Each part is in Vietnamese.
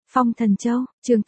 Phong Thần Châu, chương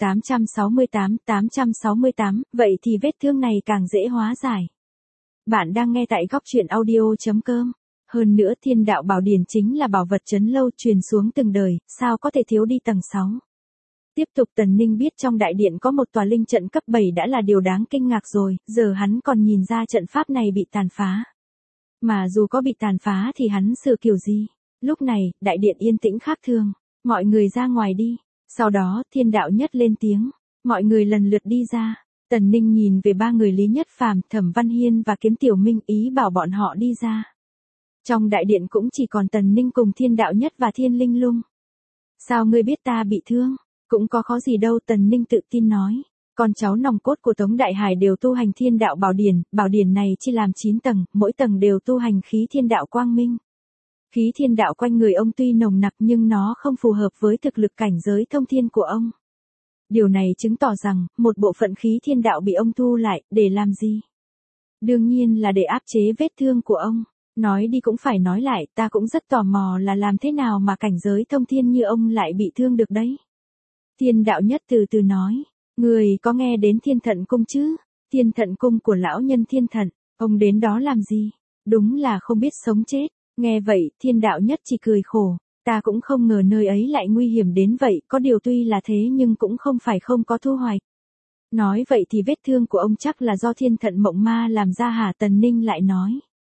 868, vậy thì vết thương này càng dễ hóa giải. Bạn đang nghe tại góc truyện audio.com. Hơn nữa Thiên Đạo Bảo Điển chính là bảo vật trấn lâu truyền xuống từng đời, sao có thể thiếu đi tầng 6. Tiếp tục Tần Ninh biết trong đại điện có một tòa linh trận cấp 7 đã là điều đáng kinh ngạc rồi, giờ hắn còn nhìn ra trận pháp này bị tàn phá. Mà dù có bị tàn phá thì hắn sửa kiểu gì? Lúc này, đại điện yên tĩnh khác thường. Mọi người ra ngoài đi. Sau đó, Thiên Đạo Nhất lên tiếng. Mọi người lần lượt đi ra. Tần Ninh nhìn về ba người Lý Nhất Phàm, Thẩm Văn Hiên và Kiếm Tiểu Minh, ý bảo bọn họ đi ra. Trong đại điện cũng chỉ còn Tần Ninh cùng Thiên Đạo Nhất và Thiên Linh Lung. Sao ngươi biết ta bị thương? Cũng có khó gì đâu, Tần Ninh tự tin nói. Con cháu nòng cốt của Tống Đại Hải đều tu hành Thiên Đạo Bảo Điển này chia làm 9 tầng, mỗi tầng đều tu hành khí Thiên Đạo Quang Minh. Khí Thiên Đạo quanh người ông tuy nồng nặc nhưng nó không phù hợp với thực lực cảnh giới thông thiên của ông. Điều này chứng tỏ rằng, một bộ phận khí Thiên Đạo bị ông thu lại, để làm gì? Đương nhiên là để áp chế vết thương của ông. Nói đi cũng phải nói lại, ta cũng rất tò mò là làm thế nào mà cảnh giới thông thiên như ông lại bị thương được đấy. Thiên Đạo Nhất từ từ nói, người có nghe đến Thiên Thận Cung chứ? Thiên Thận Cung của lão nhân Thiên Thận, ông đến đó làm gì? Đúng là không biết sống chết. Nghe vậy, Thiên Đạo Nhất chỉ cười khổ, ta cũng không ngờ nơi ấy lại nguy hiểm đến vậy, có điều tuy là thế nhưng cũng không phải không có thu hoạch. Nói vậy thì vết thương của ông chắc là do Thiên Thận Mộng Ma làm ra hả? Tần Ninh lại nói.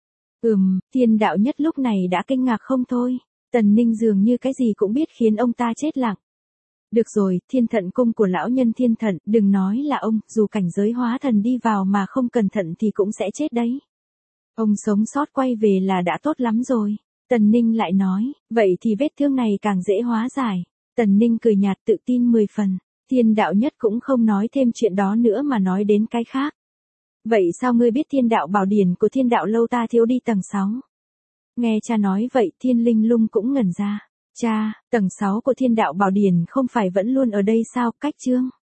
Thiên Đạo Nhất lúc này đã kinh ngạc không thôi, Tần Ninh dường như cái gì cũng biết khiến ông ta chết lặng. Được rồi, Thiên Thận Cung của lão nhân Thiên Thận, đừng nói là ông, dù cảnh giới hóa thần đi vào mà không cẩn thận thì cũng sẽ chết đấy. Ông sống sót quay về là đã tốt lắm rồi. Tần Ninh lại nói, vậy thì vết thương này càng dễ hóa giải. Tần Ninh cười nhạt tự tin 10 phần. Thiên Đạo Nhất cũng không nói thêm chuyện đó nữa mà nói đến cái khác. Vậy sao ngươi biết Thiên Đạo Bảo Điển của Thiên Đạo Lâu ta thiếu đi tầng 6? Nghe cha nói vậy, Thiên Linh Lung cũng ngẩn ra. Cha, tầng 6 của Thiên Đạo Bảo Điển không phải vẫn luôn ở đây sao? Cách chương